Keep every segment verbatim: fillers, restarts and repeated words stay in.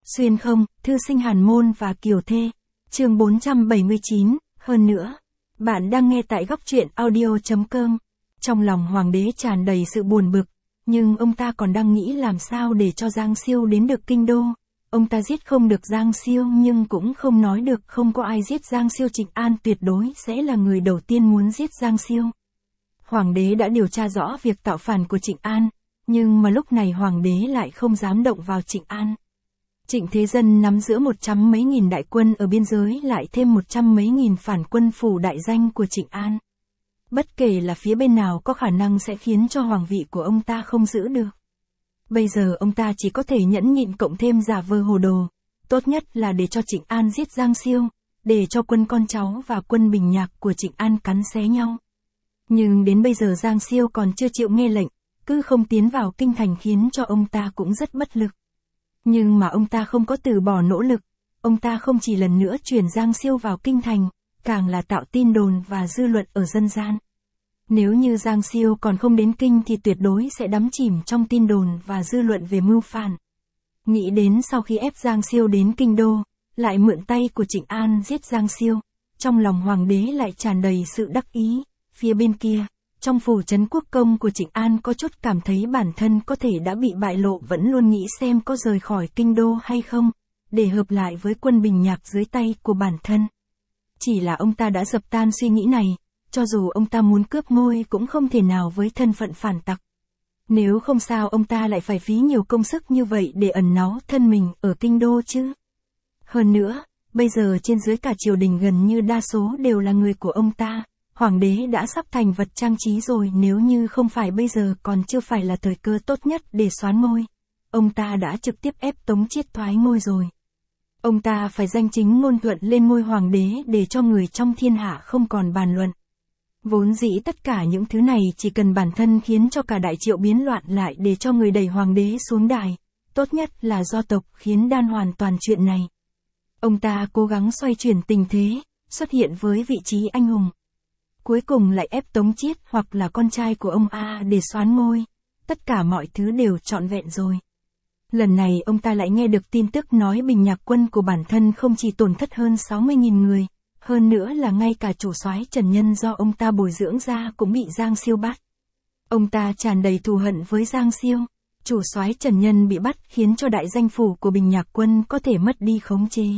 Xuyên không, thư sinh Hàn Môn và Kiều Thê. Chương bốn trăm bảy mươi chín, hơn nữa. Bạn đang nghe tại góc truyện audio.com. Trong lòng hoàng đế tràn đầy sự buồn bực, nhưng ông ta còn đang nghĩ làm sao để cho Giang Siêu đến được kinh đô. Ông ta giết không được Giang Siêu nhưng cũng không nói được không có ai giết Giang Siêu. Trịnh An tuyệt đối sẽ là người đầu tiên muốn giết Giang Siêu. Hoàng đế đã điều tra rõ việc tạo phản của Trịnh An, nhưng mà lúc này hoàng đế lại không dám động vào Trịnh An. Trịnh Thế Dân nắm giữa một trăm mấy nghìn đại quân ở biên giới lại thêm một trăm mấy nghìn phản quân phủ đại danh của Trịnh An. Bất kể là phía bên nào có khả năng sẽ khiến cho hoàng vị của ông ta không giữ được. Bây giờ ông ta chỉ có thể nhẫn nhịn cộng thêm giả vờ hồ đồ. Tốt nhất là để cho Trịnh An giết Giang Siêu, để cho quân con cháu và quân Bình Nhạc của Trịnh An cắn xé nhau. Nhưng đến bây giờ Giang Siêu còn chưa chịu nghe lệnh, cứ không tiến vào kinh thành khiến cho ông ta cũng rất bất lực. Nhưng mà ông ta không có từ bỏ nỗ lực, ông ta không chỉ lần nữa chuyển Giang Siêu vào kinh thành, càng là tạo tin đồn và dư luận ở dân gian. Nếu như Giang Siêu còn không đến kinh thì tuyệt đối sẽ đắm chìm trong tin đồn và dư luận về mưu phản. Nghĩ đến sau khi ép Giang Siêu đến kinh đô, lại mượn tay của Trịnh An giết Giang Siêu, trong lòng hoàng đế lại tràn đầy sự đắc ý. Phía bên kia, trong phủ trấn quốc công của Trịnh An có chút cảm thấy bản thân có thể đã bị bại lộ, vẫn luôn nghĩ xem có rời khỏi kinh đô hay không, để hợp lại với quân Bình Nhạc dưới tay của bản thân. Chỉ là ông ta đã dập tan suy nghĩ này, cho dù ông ta muốn cướp ngôi cũng không thể nào với thân phận phản tặc. Nếu không sao ông ta lại phải phí nhiều công sức như vậy để ẩn náu thân mình ở kinh đô chứ. Hơn nữa, bây giờ trên dưới cả triều đình gần như đa số đều là người của ông ta. Hoàng đế đã sắp thành vật trang trí rồi, nếu như không phải bây giờ còn chưa phải là thời cơ tốt nhất để soán ngôi. Ông ta đã trực tiếp ép Tống Chiết thoái ngôi rồi. Ông ta phải danh chính ngôn thuận lên ngôi hoàng đế để cho người trong thiên hạ không còn bàn luận. Vốn dĩ tất cả những thứ này chỉ cần bản thân khiến cho cả đại triệu biến loạn lại để cho người đẩy hoàng đế xuống đài. Tốt nhất là do tộc khiến đan hoàn toàn chuyện này. Ông ta cố gắng xoay chuyển tình thế, xuất hiện với vị trí anh hùng. Cuối cùng lại ép Tống Chiết hoặc là con trai của ông A để soán ngôi. Tất cả mọi thứ đều trọn vẹn rồi. Lần này ông ta lại nghe được tin tức nói Bình Nhạc quân của bản thân không chỉ tổn thất hơn sáu mươi nghìn người, hơn nữa là ngay cả chủ soái Trần Nhân do ông ta bồi dưỡng ra cũng bị Giang Siêu bắt. Ông ta tràn đầy thù hận với Giang Siêu. Chủ soái Trần Nhân bị bắt khiến cho đại danh phủ của Bình Nhạc quân có thể mất đi khống chế.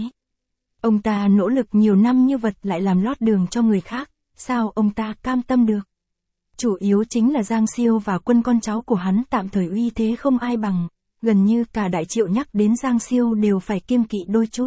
Ông ta nỗ lực nhiều năm như vật lại làm lót đường cho người khác. Sao ông ta cam tâm được? Chủ yếu chính là Giang Siêu và quân con cháu của hắn tạm thời uy thế không ai bằng, gần như cả đại triệu nhắc đến Giang Siêu đều phải kiêng kỵ đôi chút.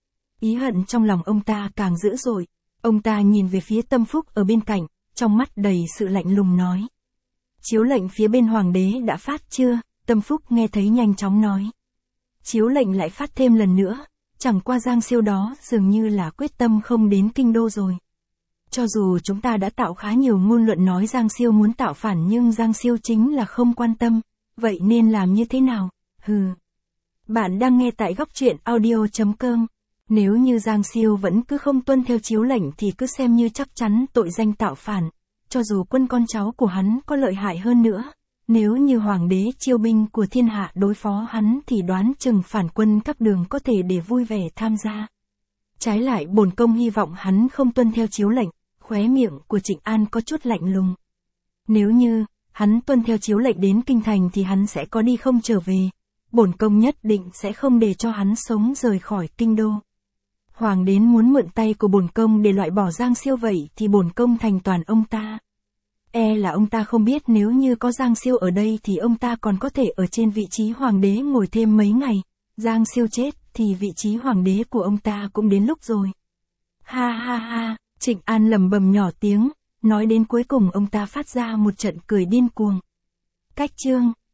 Ý hận trong lòng ông ta càng dữ dội, ông ta nhìn về phía Tâm Phúc ở bên cạnh, trong mắt đầy sự lạnh lùng nói. Chiếu lệnh phía bên hoàng đế đã phát chưa? Tâm Phúc nghe thấy nhanh chóng nói. Chiếu lệnh lại phát thêm lần nữa, chẳng qua Giang Siêu đó dường như là quyết tâm không đến kinh đô rồi. Cho dù chúng ta đã tạo khá nhiều ngôn luận nói Giang Siêu muốn tạo phản nhưng Giang Siêu chính là không quan tâm, vậy nên làm như thế nào? Hừ. Bạn đang nghe tại góc truyện audio.com. Nếu như Giang Siêu vẫn cứ không tuân theo chiếu lệnh thì cứ xem như chắc chắn tội danh tạo phản, cho dù quân con cháu của hắn có lợi hại hơn nữa. Nếu như hoàng đế chiêu binh của thiên hạ đối phó hắn thì đoán chừng phản quân các đường có thể để vui vẻ tham gia. Trái lại bổn công hy vọng hắn không tuân theo chiếu lệnh. Khóe miệng của Trịnh An có chút lạnh lùng. Nếu như hắn tuân theo chiếu lệnh đến kinh thành thì hắn sẽ có đi không trở về. Bổn công nhất định sẽ không để cho hắn sống rời khỏi kinh đô. Hoàng đến muốn mượn tay của bổn công để loại bỏ Giang Siêu vậy thì bổn công thành toàn ông ta. E là ông ta không biết nếu như có Giang Siêu ở đây thì ông ta còn có thể ở trên vị trí hoàng đế ngồi thêm mấy ngày. Giang Siêu chết thì vị trí hoàng đế của ông ta cũng đến lúc rồi. Ha ha ha. Trịnh An lẩm bẩm nhỏ tiếng, nói đến cuối cùng ông ta phát ra một trận cười điên cuồng. Cách chương